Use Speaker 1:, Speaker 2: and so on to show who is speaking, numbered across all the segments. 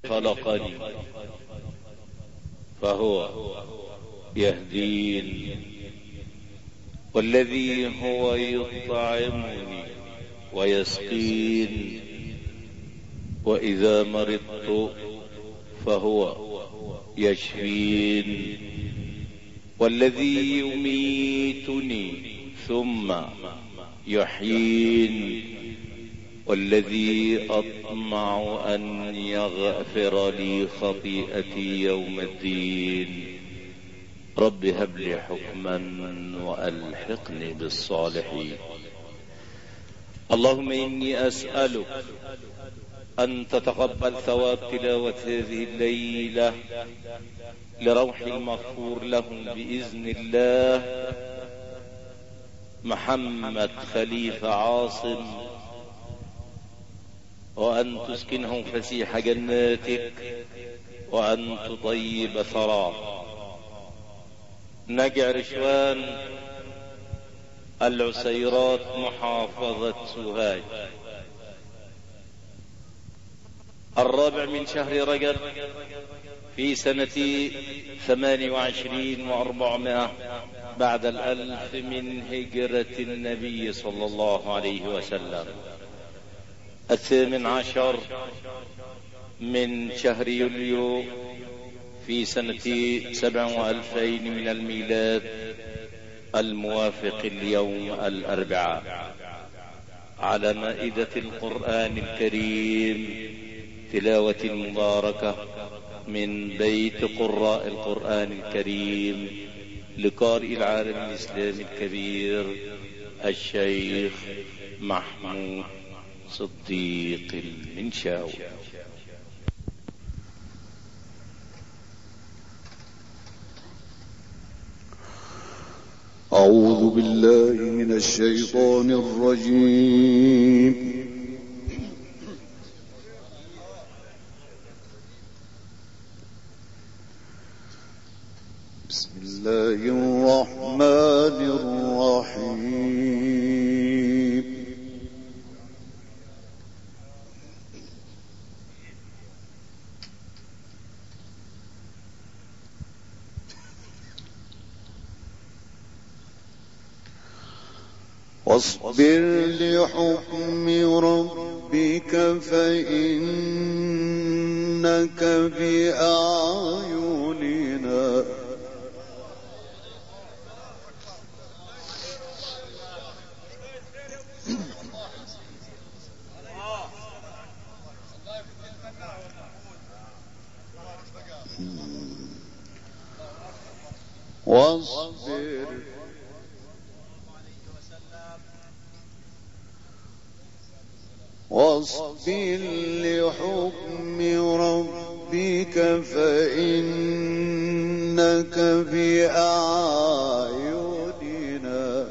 Speaker 1: خلقني فهو يهدين، والذي هو يطعمني ويسقين، وإذا مرضت فهو يشفين، والذي يميتني ثم يحيين، والذي أطمع أن يغفر لي خطيئتي يوم الدين. رب هب لي حكما وألحقني بالصالحين. اللهم إني أسألك أن تتقبل ثواب تلاوة هذه الليلة لروح المغفور لهم بإذن الله محمد خليفة عاصم، وأن تسكنهم فسيح جناتك، وأن تطيب ثراه. نجع رشوان العسيرات محافظة سوهاج، 4 من شهر رجب في سنة 28 و400 بعد 1000 من هجرة النبي صلى الله عليه وسلم، 18 من شهر يوليو في سنة 27 من الميلاد، الموافق اليوم الأربعاء، على مائدة القرآن الكريم تلاوة مباركة من بيت قراء القرآن الكريم لقارئ العالم الإسلامي الكبير الشيخ محمود صديق المنشاوي.
Speaker 2: أعوذ بالله من الشيطان الرجيم. بسم الله الرحمن الرحيم. واصبر لحكم ربك فإنك بأعيننا واصبر لحكم ربك فإنك بأعيننا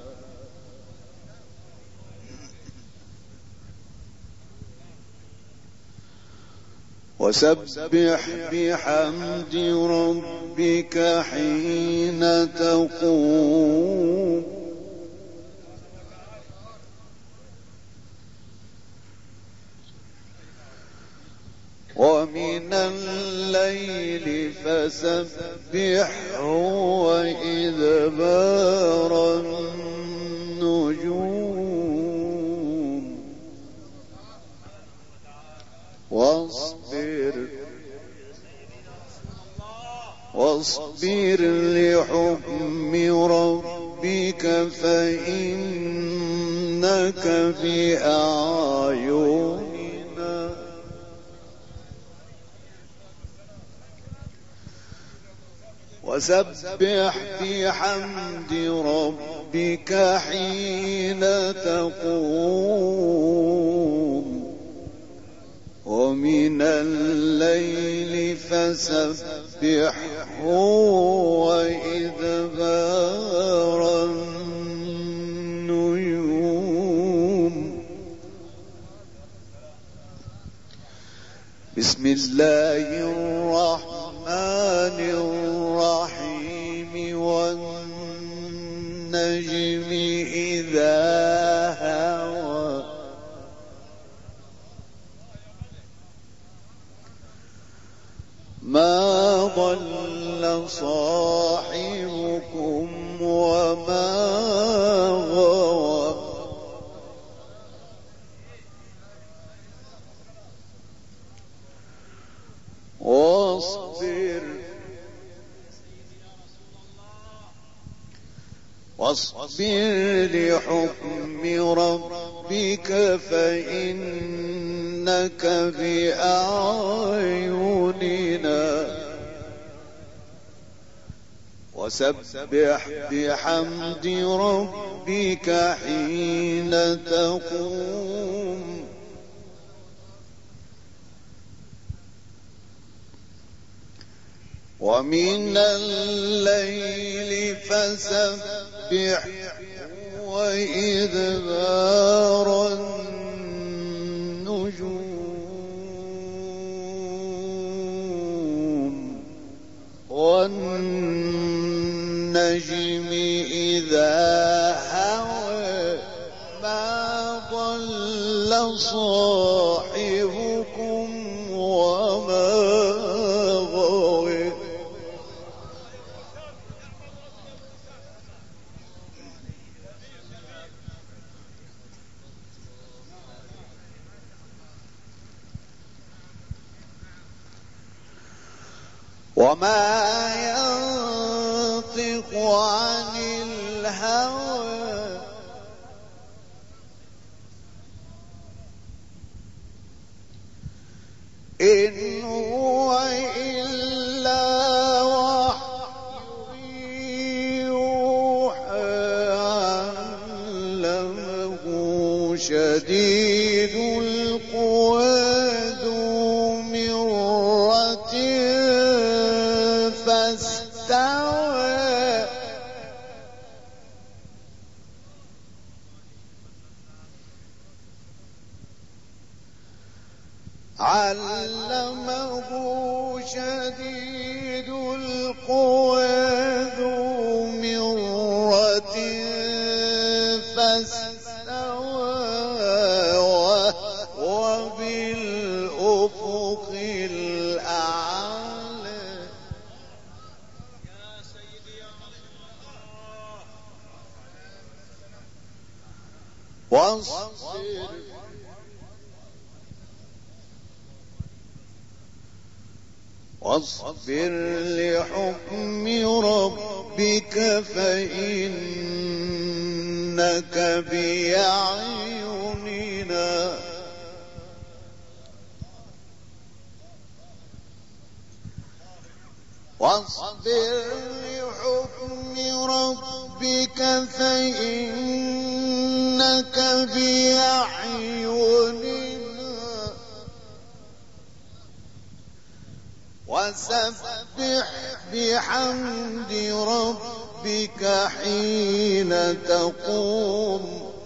Speaker 2: وسبح بحمد ربك حين تقوم ومن الليل فسبحه وإدبار النجوم واصبر لحكم ربك فإنك بأعيننا وسبح بحمد ربك حين تقوم ومن الليل فسبحه وإدبار النجوم. بسم الله الرحمن الرحيم. والنجم إذا هوى ضل صاحبكم وما غوى واصبر لحكم ربك فإنك بأعيننا وسبح بحمد ربك حين تقوم ومن الليل فسبح وإدبار النجوم والنجم إذا هوى ما ضل صاحبكم وما غوى وما ينطق عن الهوى إن هو إلا وحي يوحى علمه شديد القوى ذو مرة فاستوى علمه شديد القوى ذو مرة فاستوى وهو بالأفق الأعلى واصبر لحكم ربك فإنك بأعيننا واصبر لحكم ربك فإنك بأعيننا وسبح بحمد ربك حين تقوم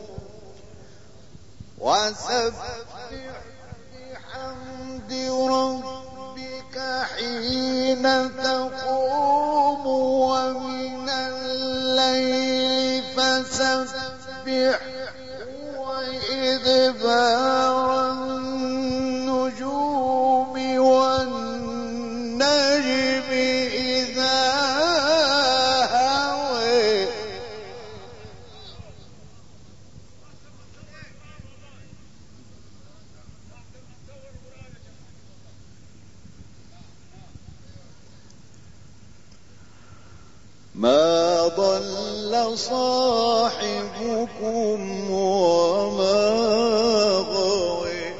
Speaker 2: وسبح بحمد ربك حين تقوم ومن الليل فسبح وإدبار النجوم والنجم إذا هوى ما ضل صاحبكم وما غوى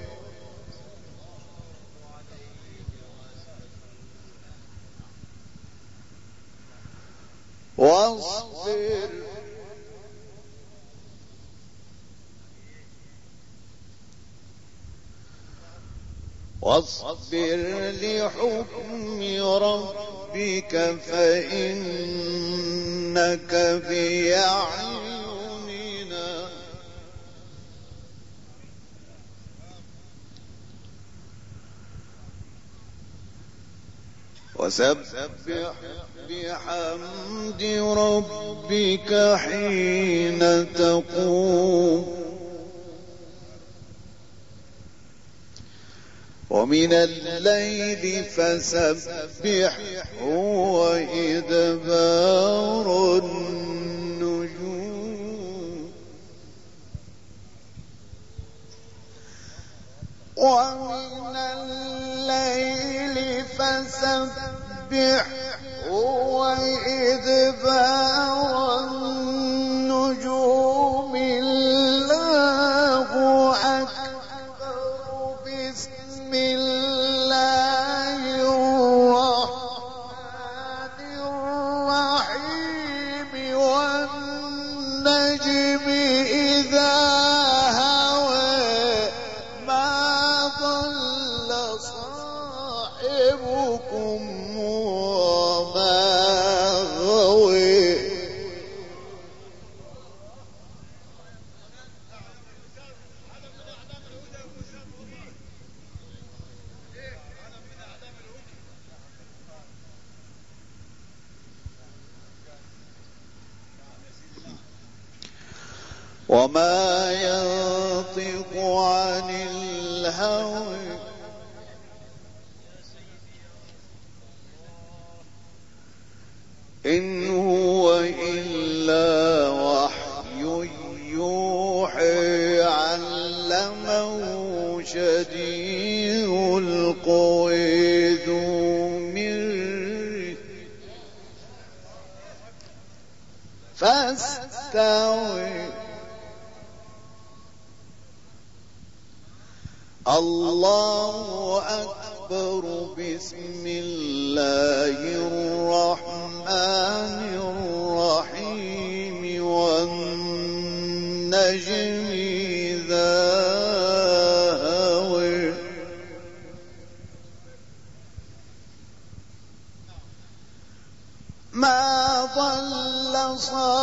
Speaker 2: واصبر لحكم ربك فإنك بأعيننا وسبح بحمد ربك حين تقوم ومن الليل فسبحه وإدبار النجوم ومن الليل فسبحه وإدبار النجوم الله أكبر بسم الله الرحمن الرحيم والنجم إذا هوى ما ضل صاحبكم وما غوى وما ينطق عن الهوى إن هو إلا وحي يوحي علمه شديد القوى ذو مرة فاستوى الله أكبر بسم الله الرحمن الرحيم والنجم إذا هوى ما ضل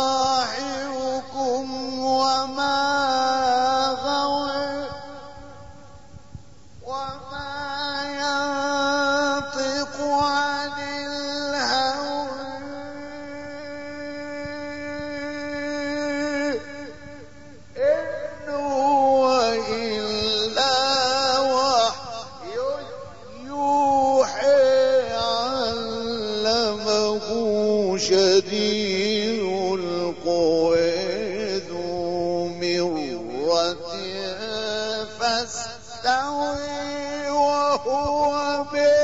Speaker 2: صاحبكم وما غوى وما ينطق عن الهوى إن هو إلا وحي يوحي علمه شديد القوى ذو مرة فاستوى وهو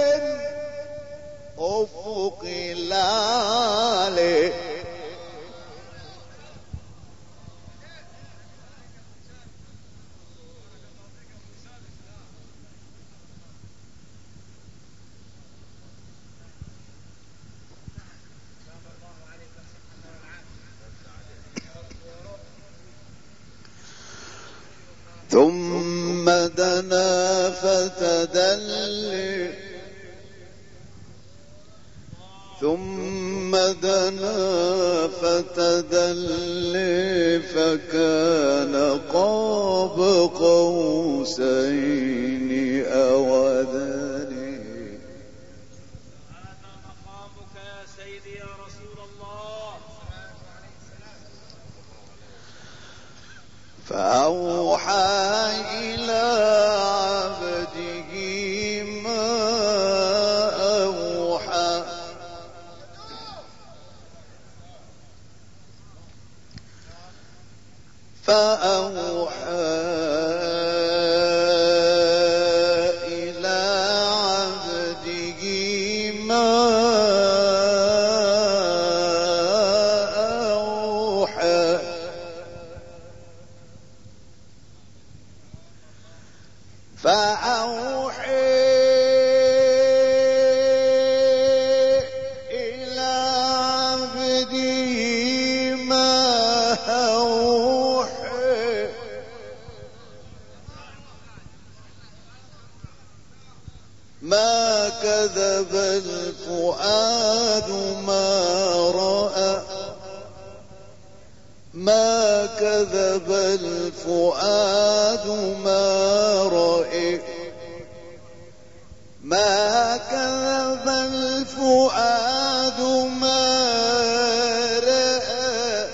Speaker 2: بالأفق الأعلى ثم دنا فتدلي فكان قاب قوسين أو أدنى
Speaker 3: هذا مقامك يا سيدي يا رسول الله.
Speaker 2: فأوحى إلى عبده ما أوحى إلى عبده ما أوحى فأوحى إلى عبده ما أوحى ما كذب الفؤاد ما رأى ما كذب الفؤاد ما رأى ما كذب الفؤاد ما رأى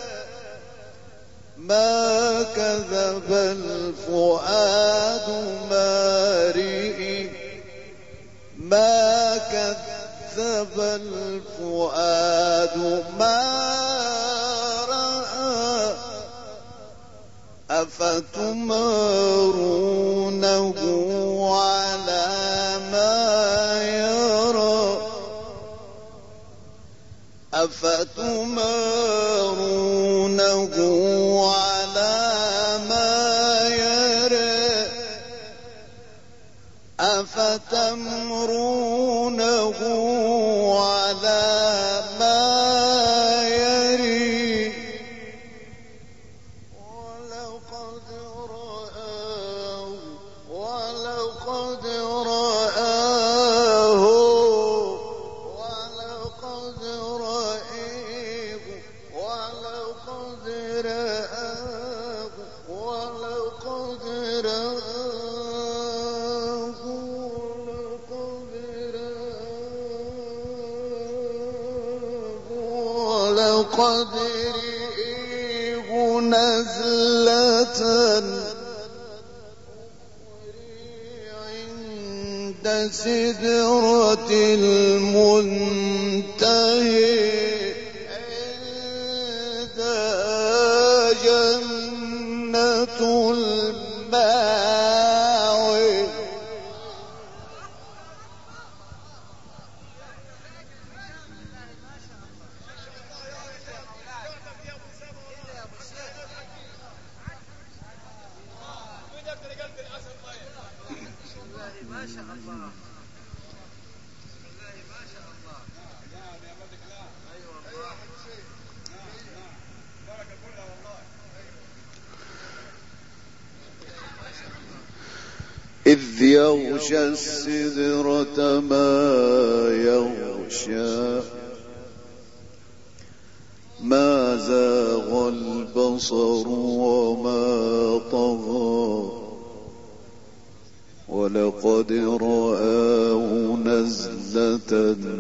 Speaker 2: ما كذب الفؤاد ما رأى ما كذب الفؤاد ما رأى أفتمارونه على ما يرى أفتمارونه على ما يرى أفتمرونه على ما يري ولقد رآه ولقد رآه ولقد رآه ولقد رآه ولقد رآه ولقد رآه نزلة عند سدرة المنتهى عندها جنة المأوى
Speaker 3: ما شاء الله. ما شاء الله. نعم يا ملك. لا ايوه والله. نعم بركه كلها والله.
Speaker 2: إذ يغشى السدرة ما يغشى ما زاغ البصر وما طغى ولقد رآه نزلة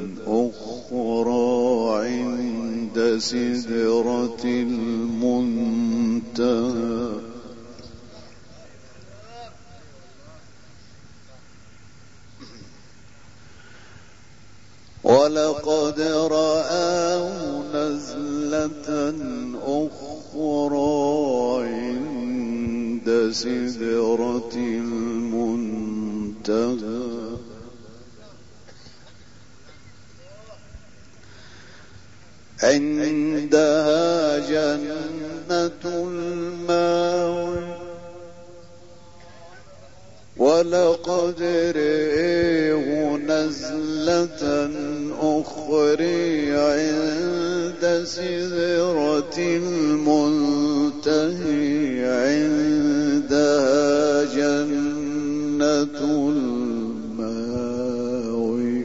Speaker 2: أخرى عند سدرة المنتهى ولقد رآه نزلة أخرى عند سدرة المنتهى عندها جنة المأوى ولقد رآه نزلة أخرى عند سدرة المنتهى عندها جنة المأوى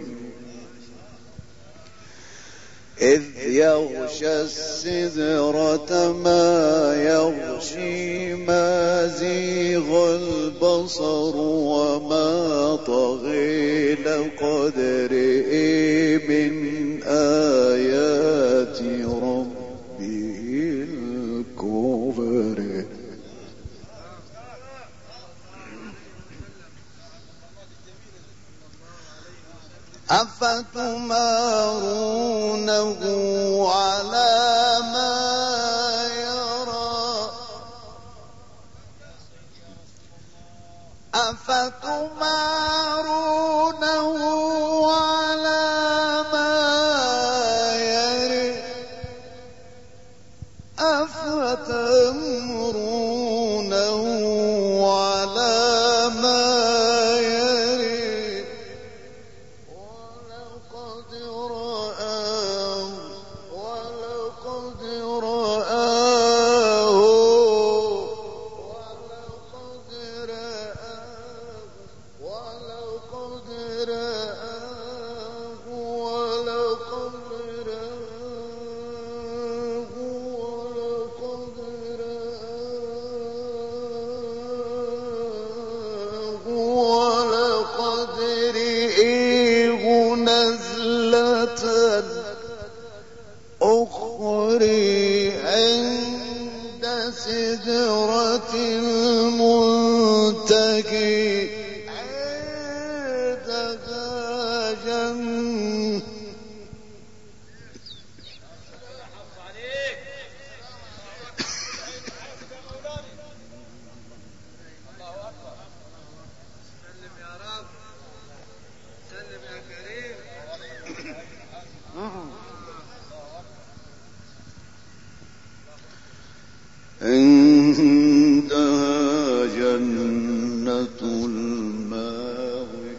Speaker 2: إذ يغشى السدرة ما يغشي ما زيغ البصر وما طغى لقد رأى من آيات ربه الكبرى أفتمارونه على ما يرى أفتمارونه على ما يرى أفتمارونه على ما يرى ولقد رآه ولقد رآه ولقد رآه ولقد رآه ولقد رآه ولقد رآه ولقد رآه نزلة أخرى عند سدرة المنتهى عندها عندها جنة الماوى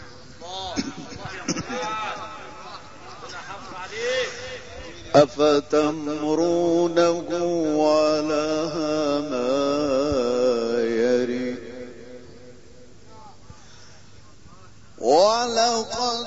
Speaker 2: أفتمرونه على ما يري ولقد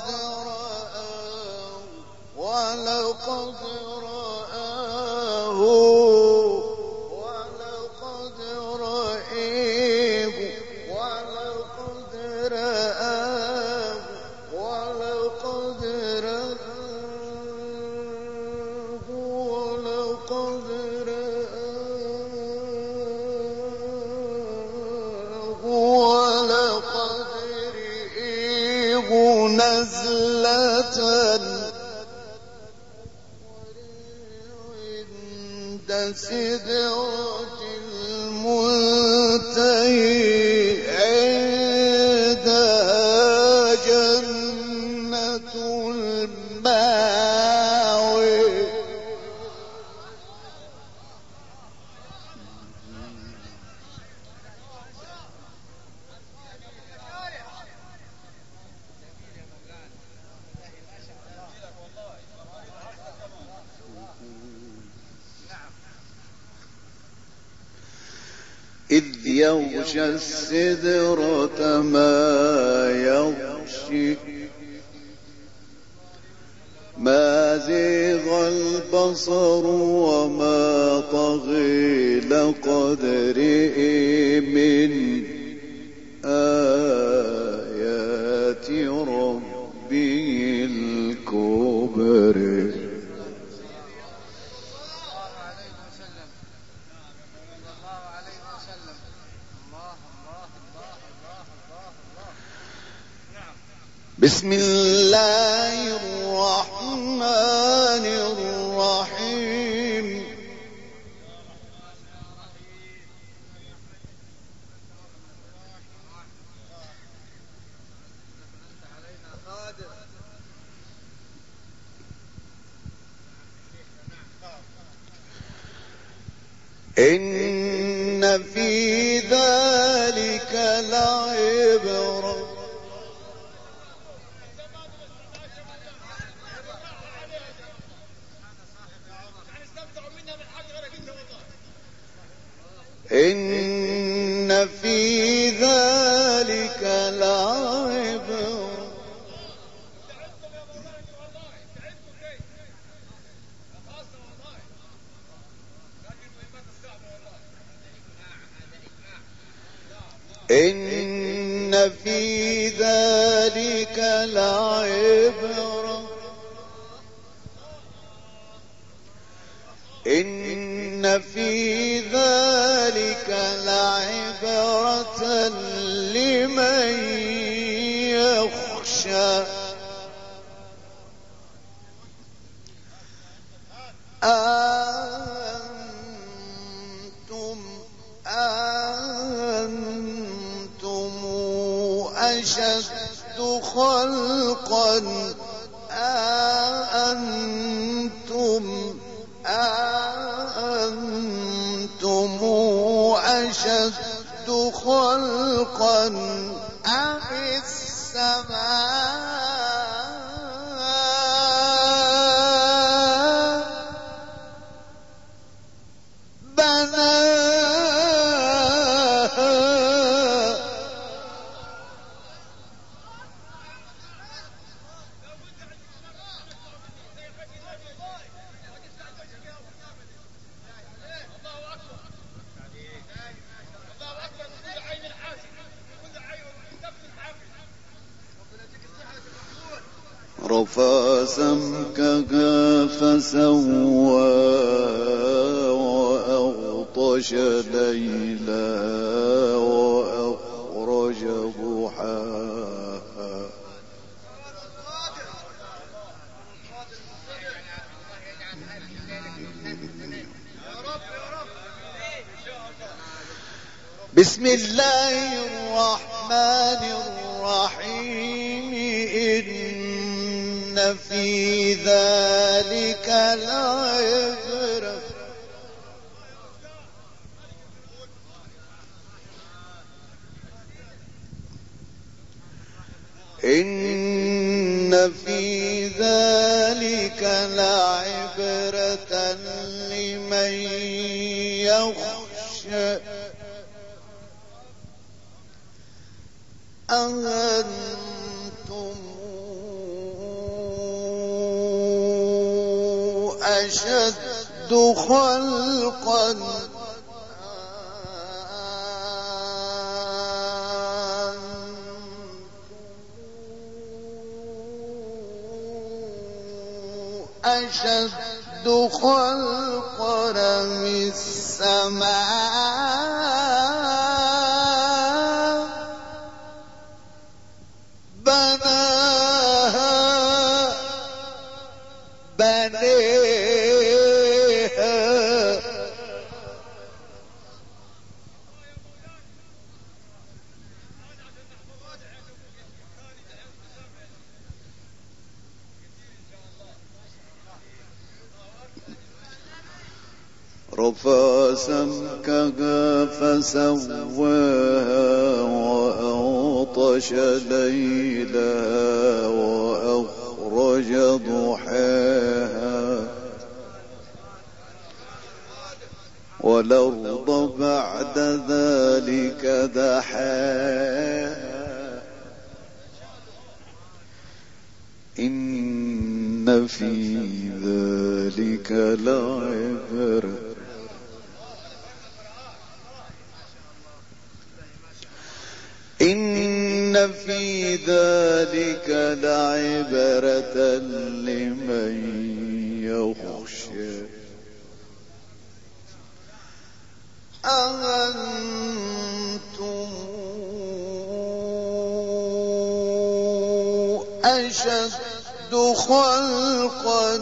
Speaker 2: رئيه نزلة عند سدرة المنتهى عندها جنة الماوى إذ يغشى السدرة ما يغشي ما زيغ البصر وما طغي لقد رئي من آيات ربه الكبرى بسم الله الرحمن الرحيم إن في ذلك لعبرة إن في ذلك لعبرة إن في ذلك لعبرة إن في ذلك لعبرة لمن يخشى أنتم أشد خلقا أنتم أشد خلقا أم السماء بناها رفع سمكها فسوى وأغطش ليلها وأخرج ضحاها بسم الله الرحمن الرحيم إن في ذلك لعبرة إن في ذلك لعبرة لمن يخشى أأنتم أشد خلقا أشد خلقا من السماء بناها رفع سمكها فسواها وأغطش ليلها وأخرج ضحاها والأرض بعد ذلك دحاها إن في ذلك لعبرة إن في ذلك لعبرة لمن يخشى أأنتم أشد خلقا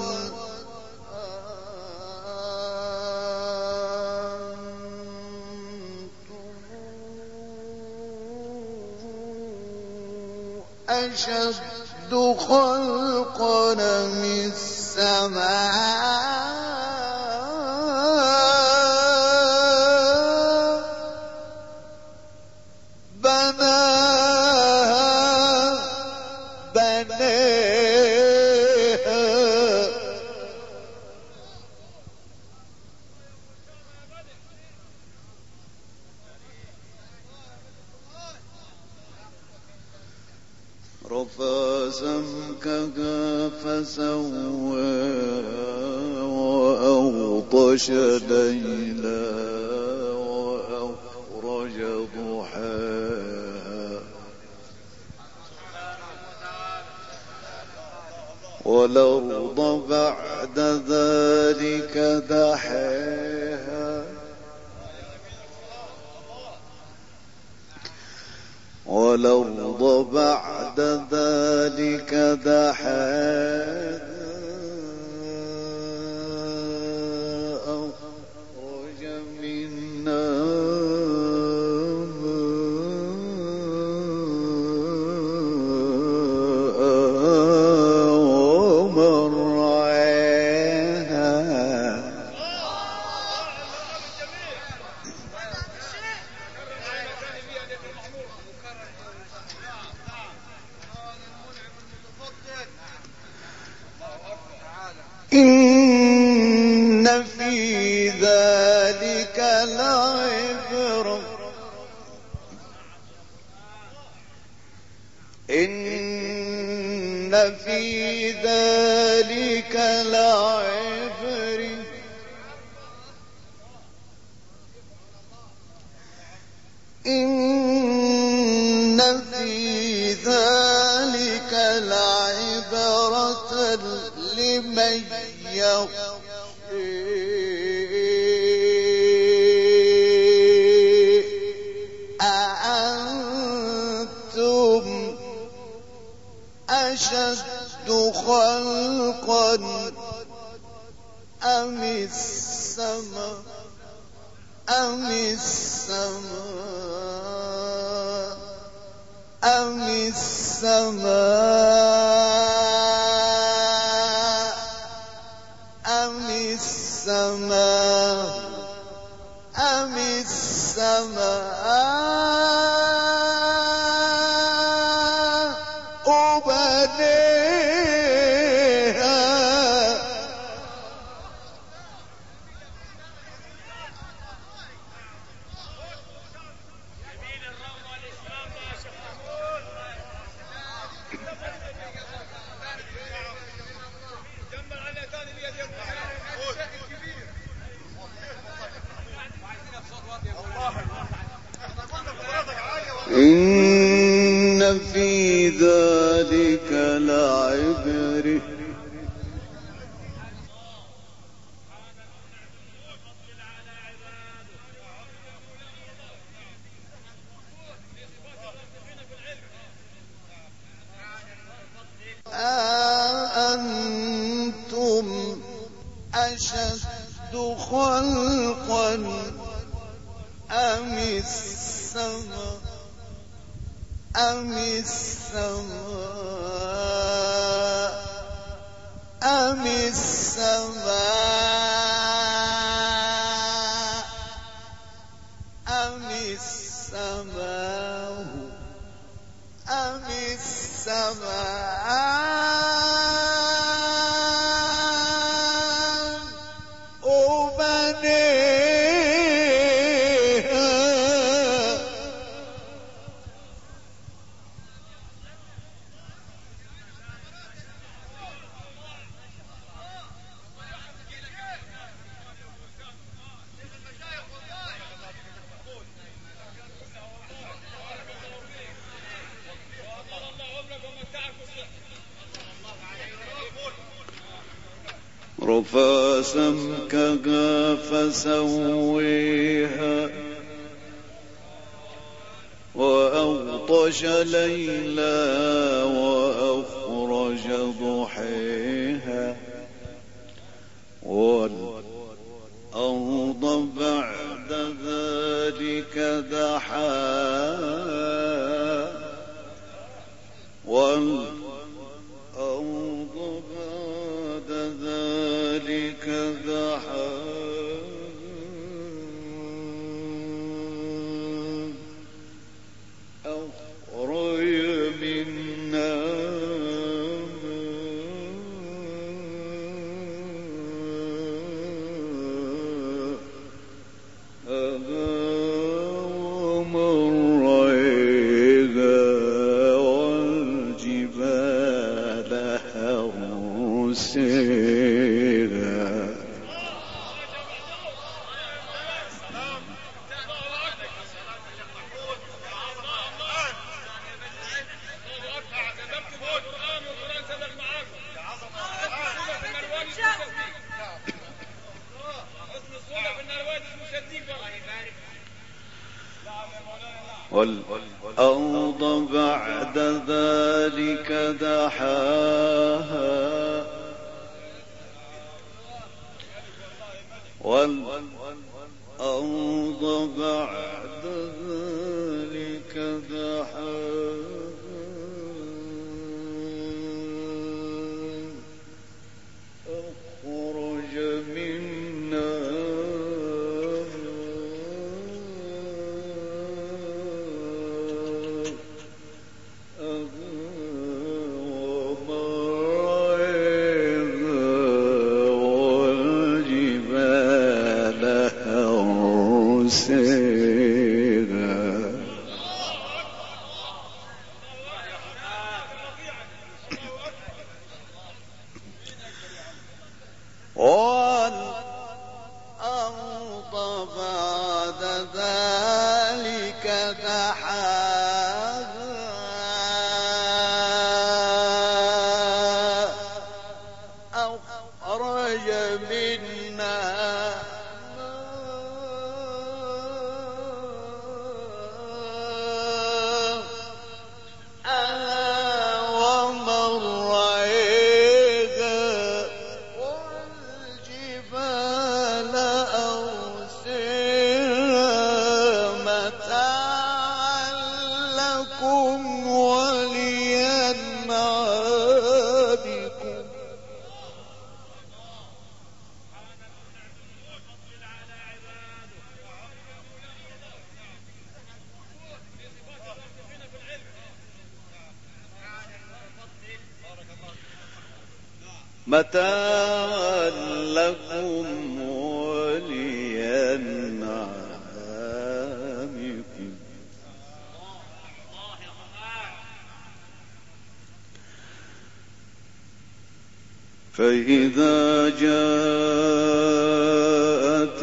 Speaker 2: أشد خلقا من السماء بناها رفع سمكها فسواها وأغطش ليلها وأخرج ضحاها والأرض بعد ذلك دحاها والأرض بعد ذلك دحاها أخرج منها ماءها ومرعاها إن في ذلك لعبرة إن في ذلك لعبرة إن في ذلك لعبرة لمن يخشى أأنتم أشد خلقا أم السماء أم السماء أم السماء أم السماء بنيها إن في ذلك لعبرة أأنتم أشد خلقا أم السماء أم السماء أم السماء أم السماء أم السماء بنيها رفع سمكها فسويها وأغطش ليلها وأخرج ضحيها والأرض بعد ذلك دحاها والأرض بعد ذلك دحاها أخرج منها ومرعيها والجبال أرسيها والأرض بعد ذلك دحاها والأرض بعد ذلك دحاها أخرج منها متاعا لكم ولأنعامكم. فإذا جاءت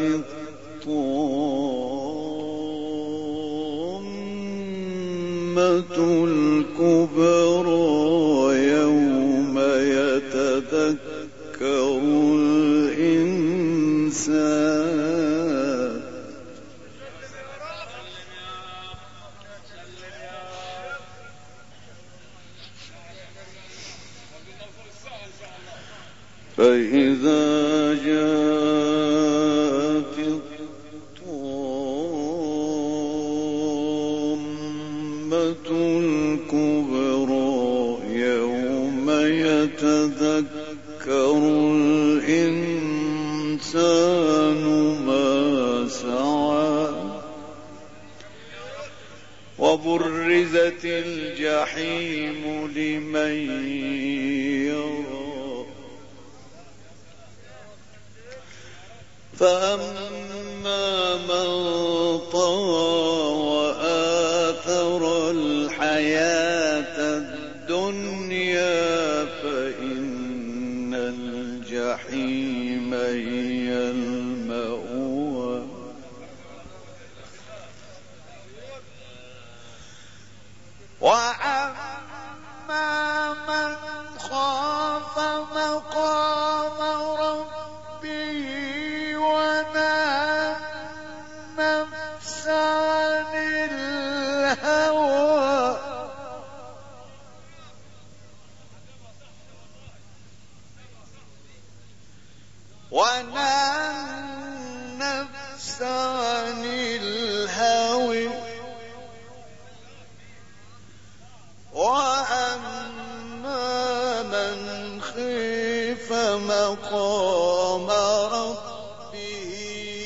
Speaker 2: الطامة الكبرى يوم يتذكر الإنسان فإذا جاءت الطامة الكبرى يوم يتذكر الإنسان ما سعى وبرزت الجحيم لمن يرى فأما من طغى وآثر الحياة الدنيا فإن الجحيم هي المأوى وأما من خاف مقام ربه ونهى النفس عن الهوى وأما من خيف مقام ربه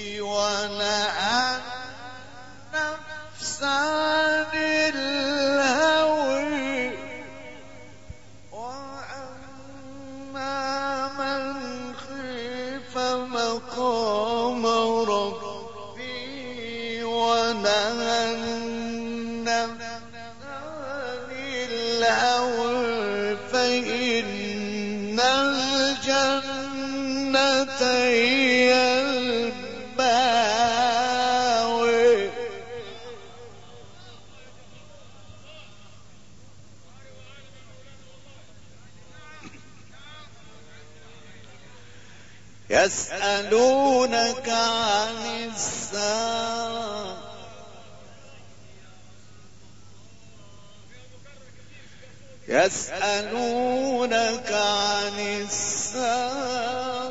Speaker 2: ونهى النفس عن الهوى وأما من خيف مقام ربه ونهى النفس الهوى فإن الجنة هي المأوى يسألونك عن الساعة يسألونك عن الساعة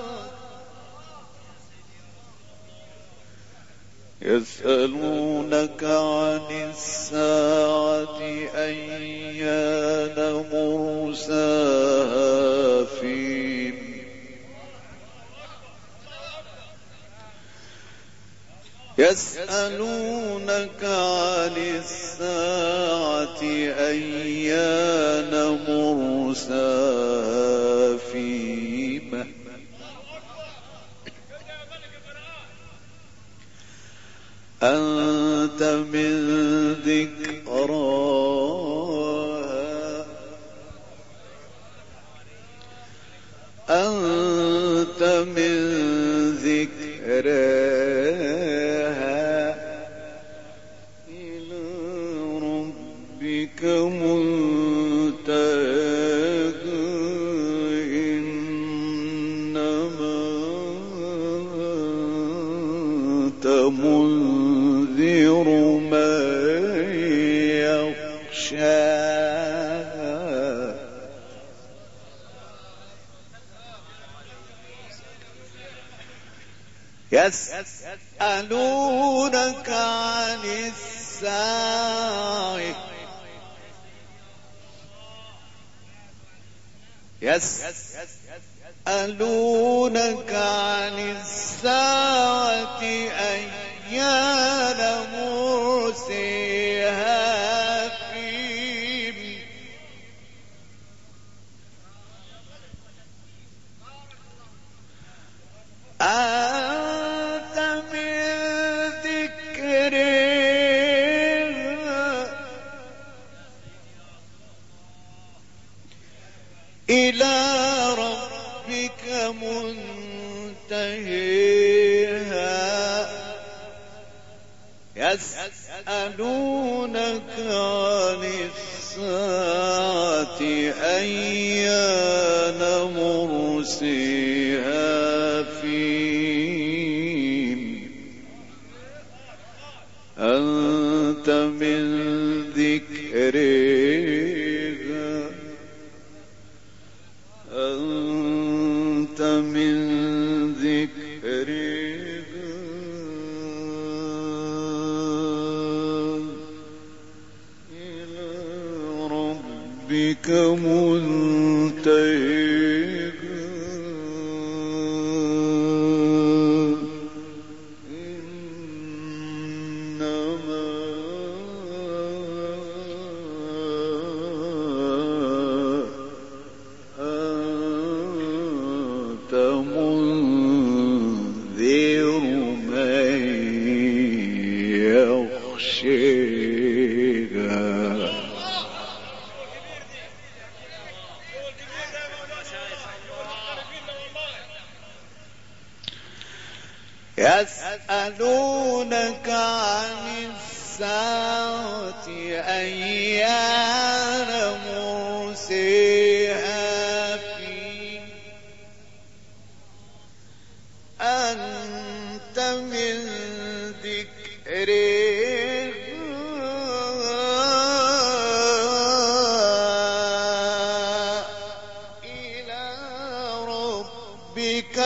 Speaker 2: يسألونك عن الساعة أيان مرساها فيما يسألونك عن الساعة أيان مرساها فيما أنت من ذكراها أنت من ذكراها إلى ربك منتهاها إنما أنت منذر من يخشاها يسألونك عن الساعة يسألونك عن الساعة أيان مرساها فيما إلى ربك منتهيها يسألونك عن الساعة أيان مرسيها فيم أنت من ذكرها أنت من ذكرها إلى ربك منتهيها إنما أنت منذر من يخشاها يسألونك عن الساعة أيان مرسيها فيه أنت من ذكرها إلى ربك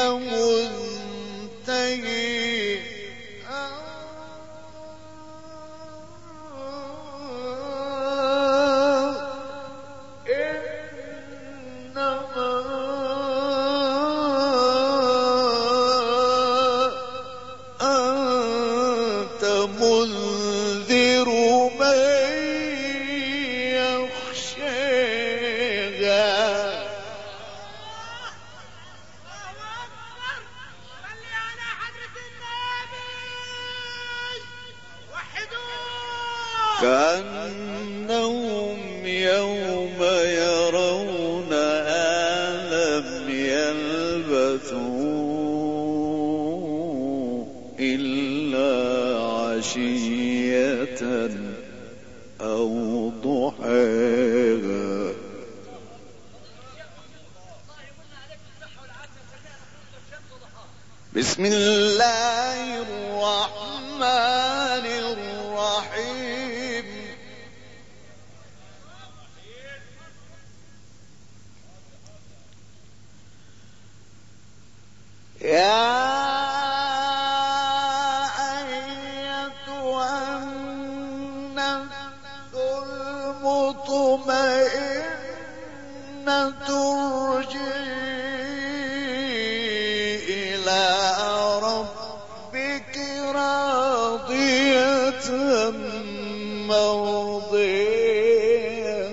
Speaker 2: منذر من يخشاها كأنهم يوم يرونها لم يلبثوا إلا عشية أو ضحاها بسم الله الرحمن الرحيم يا أيتها النفس المطمئنة ارجعي إلى ربك راضية مرضية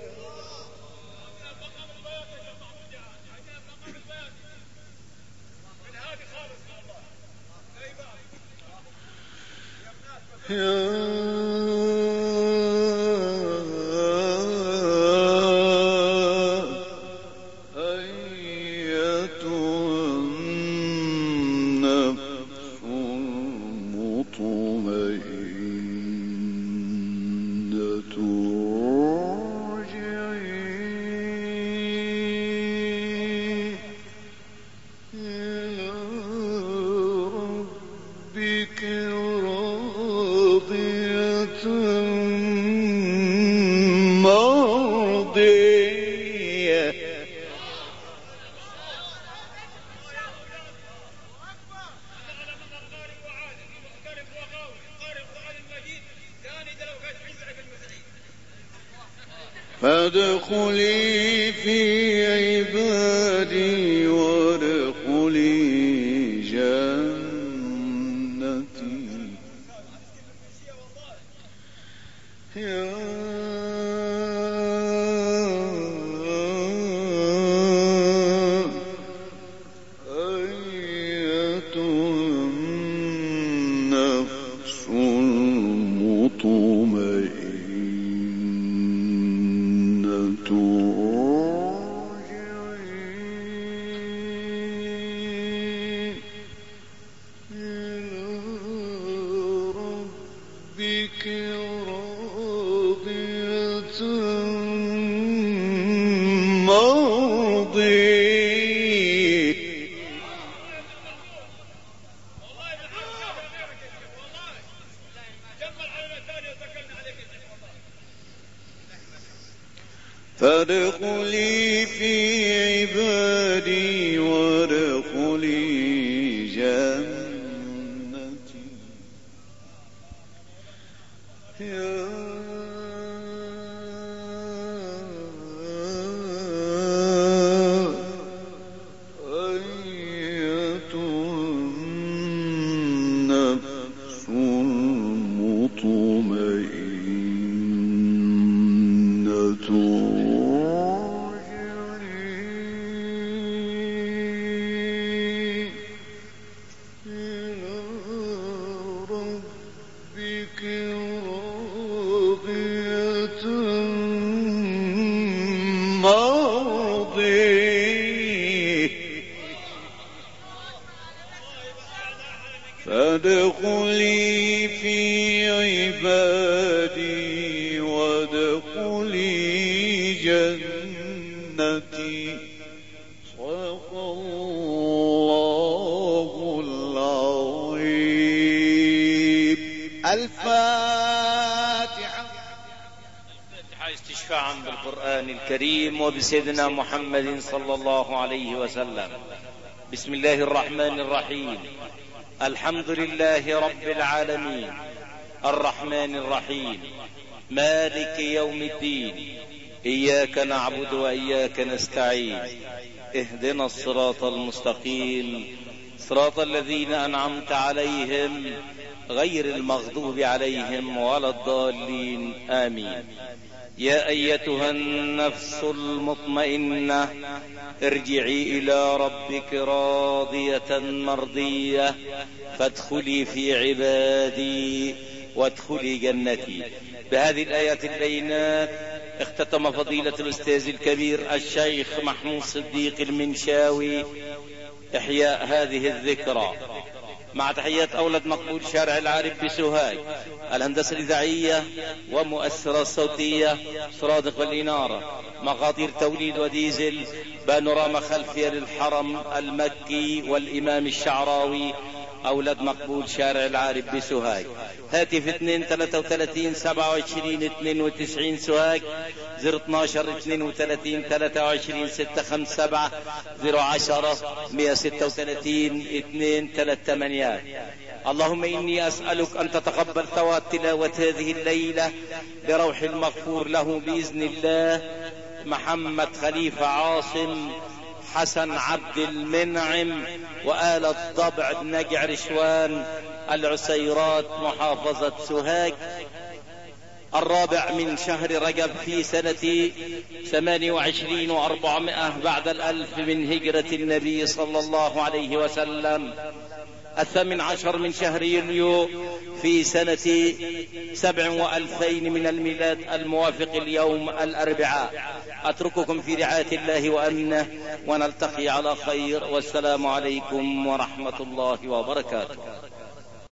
Speaker 2: فادخلي في عبادي وادخلي جنتي يا أيتها النفس المطمئنة فادخلي في عبادي وادخلي جنتي يا أيتها النفس المطمئنة فادخلي في عبادي وادخلي جنتي صدق الله العظيم. الفاتحة.
Speaker 1: استشفاعا بالقرآن الكريم وبسيدنا محمد صلى الله عليه وسلم. بسم الله الرحمن الرحيم. الحمد لله رب العالمين الرحمن الرحيم مالك يوم الدين إياك نعبد وإياك نستعين اهدنا الصراط المستقيم صراط الذين أنعمت عليهم غير المغضوب عليهم ولا الضالين آمين. يا أيتها النفس المطمئنة ارجعي إلى ربك راضية مرضية فادخلي في عبادي وادخلي جنتي. بهذه الآيات البينات اختتم فضيلة الأستاذ الكبير الشيخ محمود صديق المنشاوي إحياء هذه الذكرى، مع تحيات أولاد مقبول شارع العارف بسوهاج، الهندسة الإذاعية ومؤثرة الصوتية صرادق والإنارة، مقاطير توليد وديزل، بانوراما خلفية للحرم المكي والإمام الشعراوي، أولاد مقبول شارع العارف بسوهاج. هاتف 2 33 27 92 سوهاج، 012 32 23 657 010 136 238. اللهم إني أسألك أن تتقبل ثواب تلاوة هذه الليلة بروح المغفور له بإذن الله محمد خليفة عاصم، حسن عبد المنعم، وآلة ضبع نجع رشوان، العسيرات، محافظة سوهاج، 4 من شهر رجب في سنة 28 و400 بعد 1000 من هجرة النبي صلى الله عليه وسلم، 18 من شهر يوليو في سنة 27 من الميلاد الموافق اليوم الأربعاء. أترككم في رعاية الله وأمنه ونلتقي على خير، والسلام عليكم ورحمة الله وبركاته.